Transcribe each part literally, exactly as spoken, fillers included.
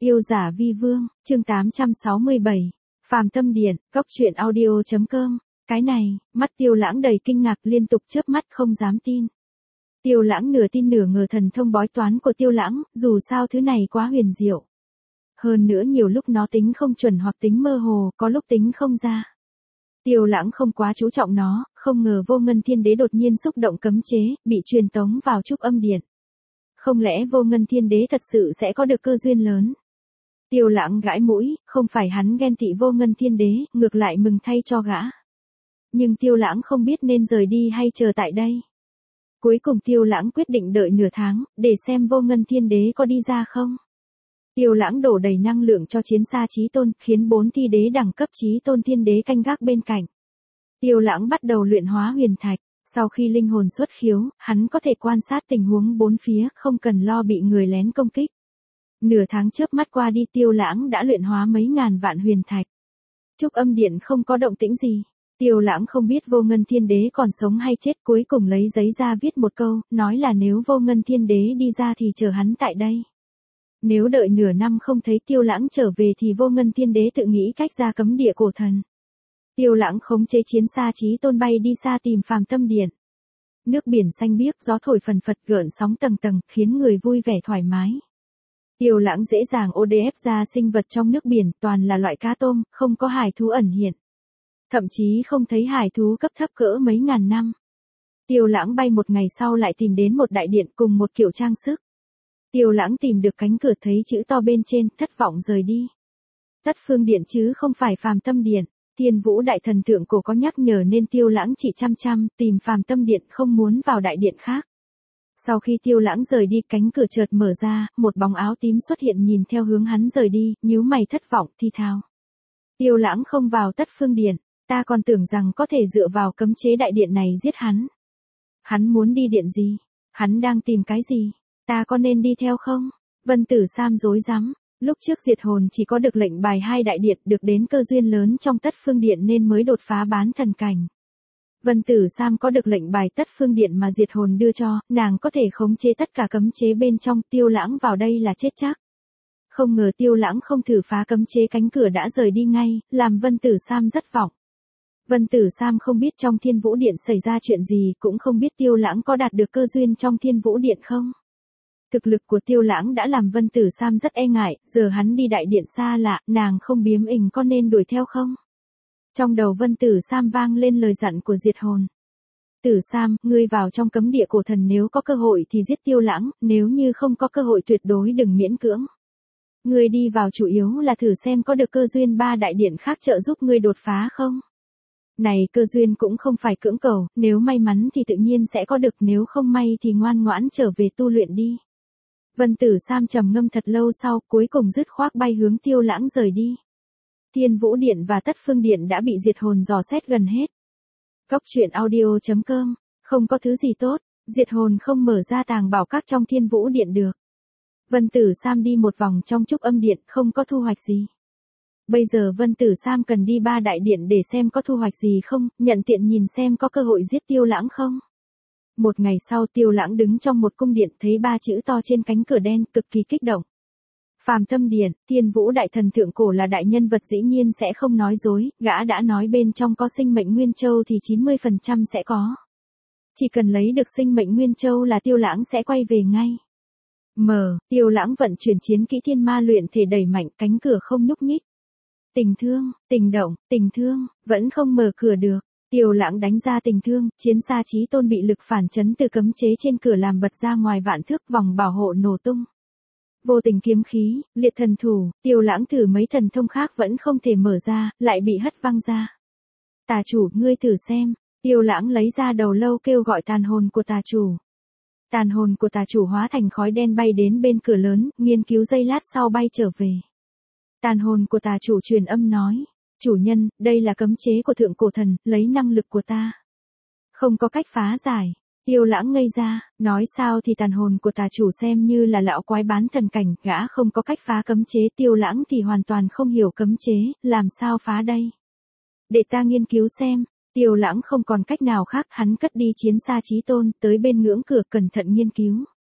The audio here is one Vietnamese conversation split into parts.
Yêu giả vi vương, chương tám trăm sáu mươi bảy. Phàm Tâm Điện, Cốc Truyện Audio chấm com. Cái này, mắt Tiêu Lãng đầy kinh ngạc liên tục chớp mắt không dám tin. Tiêu Lãng nửa tin nửa ngờ thần thông bói toán của Tiêu Lãng, dù sao thứ này quá huyền diệu. Hơn nữa nhiều lúc nó tính không chuẩn hoặc tính mơ hồ, có lúc tính không ra. Tiêu Lãng không quá chú trọng nó, không ngờ Vô Ngân Thiên Đế đột nhiên xúc động cấm chế, bị truyền tống vào Trúc Âm Điện. Không lẽ Vô Ngân Thiên Đế thật sự sẽ có được cơ duyên lớn? Tiêu Lãng gãi mũi, không phải hắn ghen tị Vô Ngân Thiên Đế, ngược lại mừng thay cho gã. Nhưng Tiêu Lãng không biết nên rời đi hay chờ tại đây. Cuối cùng Tiêu Lãng quyết định đợi nửa tháng, để xem Vô Ngân Thiên Đế có đi ra không. Tiêu Lãng đổ đầy năng lượng cho chiến xa Chí Tôn, khiến bốn thi đế đẳng cấp Chí Tôn Thiên Đế canh gác bên cạnh. Tiêu Lãng bắt đầu luyện hóa huyền thạch, sau khi linh hồn xuất khiếu, hắn có thể quan sát tình huống bốn phía, không cần lo bị người lén công kích. Nửa tháng chớp mắt qua đi Tiêu Lãng đã luyện hóa mấy ngàn vạn huyền thạch. Trúc Âm Điện không có động tĩnh gì. Tiêu Lãng không biết Vô Ngân Thiên Đế còn sống hay chết, cuối cùng lấy giấy ra viết một câu, nói là nếu Vô Ngân Thiên Đế đi ra thì chờ hắn tại đây. Nếu đợi nửa năm không thấy Tiêu Lãng trở về thì Vô Ngân Thiên Đế tự nghĩ cách ra cấm địa cổ thần. Tiêu Lãng khống chế chiến xa Chí Tôn bay đi xa tìm Phàm Tâm Điện. Nước biển xanh biếc, gió thổi phần phật gợn sóng tầng tầng, khiến người vui vẻ thoải mái. Tiêu Lãng dễ dàng ô đê ép ra sinh vật trong nước biển, toàn là loại cá tôm, không có hải thú ẩn hiện. Thậm chí không thấy hải thú cấp thấp cỡ mấy ngàn năm. Tiêu Lãng bay một ngày sau lại tìm đến một đại điện cùng một kiểu trang sức. Tiêu Lãng tìm được cánh cửa thấy chữ to bên trên, thất vọng rời đi. Tất Phương Điện chứ không phải Phàm Tâm Điện. Thiên Vũ Đại Thần Thượng Cổ có nhắc nhở nên Tiêu Lãng chỉ chăm chăm tìm Phàm Tâm Điện, không muốn vào đại điện khác. Sau khi Tiêu Lãng rời đi, cánh cửa chợt mở ra, một bóng áo tím xuất hiện nhìn theo hướng hắn rời đi, nhíu mày thất vọng thi thào. Tiêu Lãng không vào Tất Phương Điện, ta còn tưởng rằng có thể dựa vào cấm chế đại điện này giết hắn. Hắn muốn đi điện gì? Hắn đang tìm cái gì? Ta có nên đi theo không? Vân Tử Sam rối rắm. Lúc trước diệt hồn chỉ có được lệnh bài hai đại điện, được đến cơ duyên lớn trong Tất Phương Điện nên mới đột phá bán thần cảnh. Vân Tử Sam có được lệnh bài Tất Phương Điện mà diệt hồn đưa cho, nàng có thể khống chế tất cả cấm chế bên trong. Tiêu Lãng vào đây là chết chắc. Không ngờ Tiêu Lãng không thử phá cấm chế, cánh cửa đã rời đi ngay, làm Vân Tử Sam rất vọng. Vân Tử Sam không biết trong Thiên Vũ Điện xảy ra chuyện gì, cũng không biết Tiêu Lãng có đạt được cơ duyên trong Thiên Vũ Điện không. Thực lực của Tiêu Lãng đã làm Vân Tử Sam rất e ngại, giờ hắn đi đại điện xa lạ, nàng không biếm ình có nên đuổi theo không? Trong đầu Vân Tử Sam vang lên lời dặn của diệt hồn. Tử Sam, ngươi vào trong cấm địa cổ thần, nếu có cơ hội thì giết Tiêu Lãng, nếu như không có cơ hội tuyệt đối đừng miễn cưỡng. Ngươi đi vào chủ yếu là thử xem có được cơ duyên ba đại điện khác trợ giúp ngươi đột phá không? Này cơ duyên cũng không phải cưỡng cầu, nếu may mắn thì tự nhiên sẽ có được, nếu không may thì ngoan ngoãn trở về tu luyện đi. Vân Tử Sam trầm ngâm thật lâu sau, cuối cùng dứt khoát bay hướng Tiêu Lãng rời đi. Thiên Vũ Điện và Tất Phương Điện đã bị diệt hồn dò xét gần hết. Cốc Truyện Audio chấm com. Không có thứ gì tốt, diệt hồn không mở ra tàng bảo các trong Thiên Vũ Điện được. Vân Tử Sam đi một vòng trong Trúc Âm Điện, không có thu hoạch gì. Bây giờ Vân Tử Sam cần đi ba đại điện để xem có thu hoạch gì không, nhận tiện nhìn xem có cơ hội giết Tiêu Lãng không. Một ngày sau Tiêu Lãng đứng trong một cung điện, thấy ba chữ to trên cánh cửa đen, cực kỳ kích động. Phàm Tâm Điện, Thiên Vũ Đại Thần Thượng Cổ là đại nhân vật, dĩ nhiên sẽ không nói dối, gã đã nói bên trong có sinh mệnh Nguyên Châu thì chín mươi phần trăm sẽ có. Chỉ cần lấy được sinh mệnh Nguyên Châu là Tiêu Lãng sẽ quay về ngay. Mở, Tiêu Lãng vận chuyển chiến kỹ Thiên Ma Luyện Thể đẩy mạnh, cánh cửa không nhúc nhích. Tình thương, tình động, tình thương, vẫn không mở cửa được. Tiêu Lãng đánh ra tình thương, chiến xa Chí Tôn bị lực phản chấn từ cấm chế trên cửa làm bật ra ngoài vạn thước, vòng bảo hộ nổ tung. Vô tình kiếm khí, liệt thần thủ, Tiêu Lãng thử mấy thần thông khác vẫn không thể mở ra, lại bị hất văng ra. Tà chủ, ngươi thử xem. Tiêu Lãng lấy ra đầu lâu kêu gọi tàn hồn của tà chủ. Tàn hồn của tà chủ hóa thành khói đen bay đến bên cửa lớn, nghiên cứu giây lát sau bay trở về. Tàn hồn của tà chủ truyền âm nói, chủ nhân, đây là cấm chế của thượng cổ thần, lấy năng lực của ta. Không có cách phá giải. Tiêu Lãng ngây ra, nói sao thì tàn hồn của tà chủ xem như là lão quái bán thần cảnh, gã không có cách phá cấm chế, Tiêu Lãng thì hoàn toàn không hiểu cấm chế, làm sao phá đây? Để ta nghiên cứu xem. Tiêu Lãng không còn cách nào khác, hắn cất đi chiến xa Chí Tôn, tới bên ngưỡng cửa cẩn thận nghiên cứu.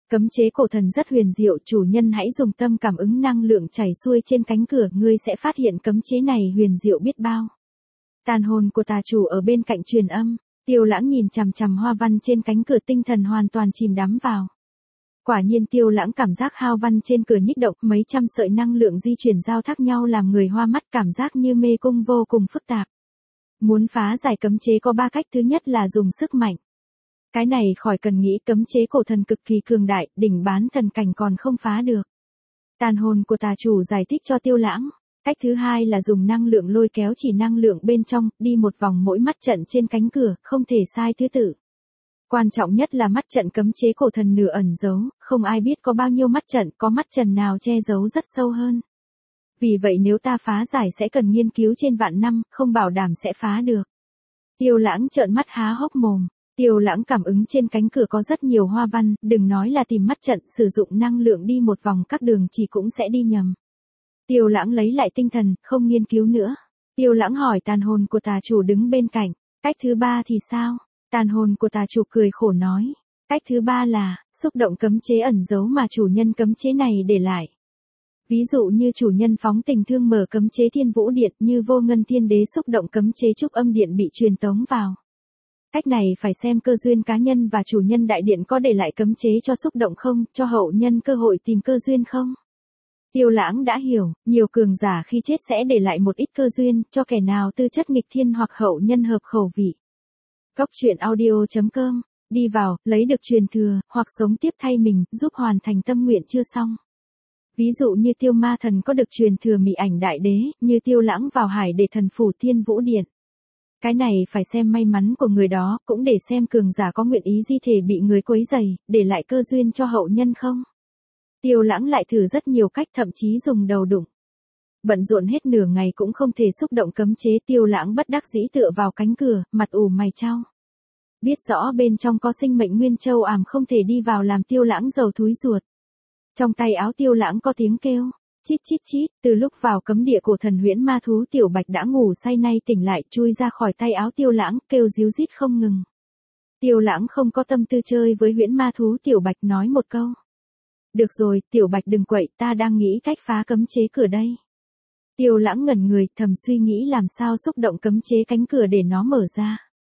Cấm chế cổ thần rất huyền diệu, chủ nhân hãy dùng tâm cảm ứng năng lượng chảy xuôi trên cánh cửa, ngươi sẽ phát hiện cấm chế này huyền diệu biết bao. Tàn hồn của tà chủ ở bên cạnh truyền âm, Tiêu Lãng nhìn chằm chằm hoa văn trên cánh cửa, tinh thần hoàn toàn chìm đắm vào. Quả nhiên Tiêu Lãng cảm giác hao văn trên cửa nhích động, mấy trăm sợi năng lượng di chuyển giao thác nhau làm người hoa mắt, cảm giác như mê cung vô cùng phức tạp. Muốn phá giải cấm chế có ba cách, thứ nhất là dùng sức mạnh. Cái này khỏi cần nghĩ, cấm chế cổ thần cực kỳ cường đại, đỉnh bán thần cảnh còn không phá được. Tàn hồn của tà chủ giải thích cho Tiêu Lãng. Cách thứ hai là dùng năng lượng lôi kéo chỉ năng lượng bên trong, đi một vòng mỗi mắt trận trên cánh cửa, không thể sai thứ tự. Quan trọng nhất là mắt trận cấm chế cổ thần nửa ẩn giấu, không ai biết có bao nhiêu mắt trận, có mắt trận nào che giấu rất sâu hơn. Vì vậy nếu ta phá giải sẽ cần nghiên cứu trên vạn năm, không bảo đảm sẽ phá được. Tiêu Lãng trợn mắt há hốc mồm. Tiêu Lãng cảm ứng trên cánh cửa có rất nhiều hoa văn, đừng nói là tìm mắt trận, sử dụng năng lượng đi một vòng các đường chỉ cũng sẽ đi nhầm. Tiêu Lãng lấy lại tinh thần, không nghiên cứu nữa. Tiêu Lãng hỏi tàn hồn của tà chủ đứng bên cạnh, cách thứ ba thì sao? Tàn hồn của tà chủ cười khổ nói, cách thứ ba là, xúc động cấm chế ẩn giấu mà chủ nhân cấm chế này để lại. Ví dụ như chủ nhân phóng tình thương mở cấm chế thiên vũ điện, như vô ngân thiên đế xúc động cấm chế trúc âm điện bị truyền tống vào. Cách này phải xem cơ duyên cá nhân và chủ nhân đại điện có để lại cấm chế cho xúc động không, cho hậu nhân cơ hội tìm cơ duyên không. Tiêu Lãng đã hiểu, nhiều cường giả khi chết sẽ để lại một ít cơ duyên, cho kẻ nào tư chất nghịch thiên hoặc hậu nhân hợp khẩu vị. Cốc truyện audio chấm com, đi vào, lấy được truyền thừa, hoặc sống tiếp thay mình, giúp hoàn thành tâm nguyện chưa xong. Ví dụ như Tiêu Ma Thần có được truyền thừa Mị Ảnh Đại Đế, như Tiêu Lãng vào Hải để thần phủ Thiên Vũ Điện. Cái này phải xem may mắn của người đó, cũng để xem cường giả có nguyện ý di thể bị người quấy rầy, để lại cơ duyên cho hậu nhân không. Tiêu Lãng lại thử rất nhiều cách, thậm chí dùng đầu đụng. Bận rộn hết nửa ngày cũng không thể xúc động cấm chế, Tiêu Lãng bất đắc dĩ tựa vào cánh cửa, mặt ủ mày chau. Biết rõ bên trong có sinh mệnh nguyên châu ảm không thể đi vào làm Tiêu Lãng dầu thúi ruột. Trong tay áo Tiêu Lãng có tiếng kêu, chít chít chít, từ lúc vào cấm địa cổ thần huyễn ma thú Tiểu Bạch đã ngủ say nay tỉnh lại, chui ra khỏi tay áo Tiêu Lãng, kêu ríu rít không ngừng. Tiêu Lãng không có tâm tư chơi với huyễn ma thú Tiểu Bạch, nói một câu. Được rồi, Tiểu Bạch đừng quậy, ta đang nghĩ cách phá cấm chế cửa đây. Tiêu Lãng ngẩn người, thầm suy nghĩ làm sao xúc động cấm chế cánh cửa để nó mở ra.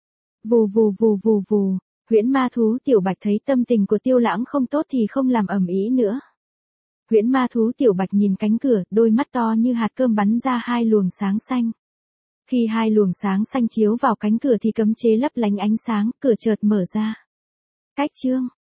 Vù vù vù vù vù, huyễn ma thú Tiểu Bạch thấy tâm tình của Tiêu Lãng không tốt thì không làm ầm ĩ nữa. Huyễn ma thú Tiểu Bạch nhìn cánh cửa, đôi mắt to như hạt cơm bắn ra hai luồng sáng xanh. Khi hai luồng sáng xanh chiếu vào cánh cửa thì cấm chế lấp lánh ánh sáng, cửa chợt mở ra. Cách chương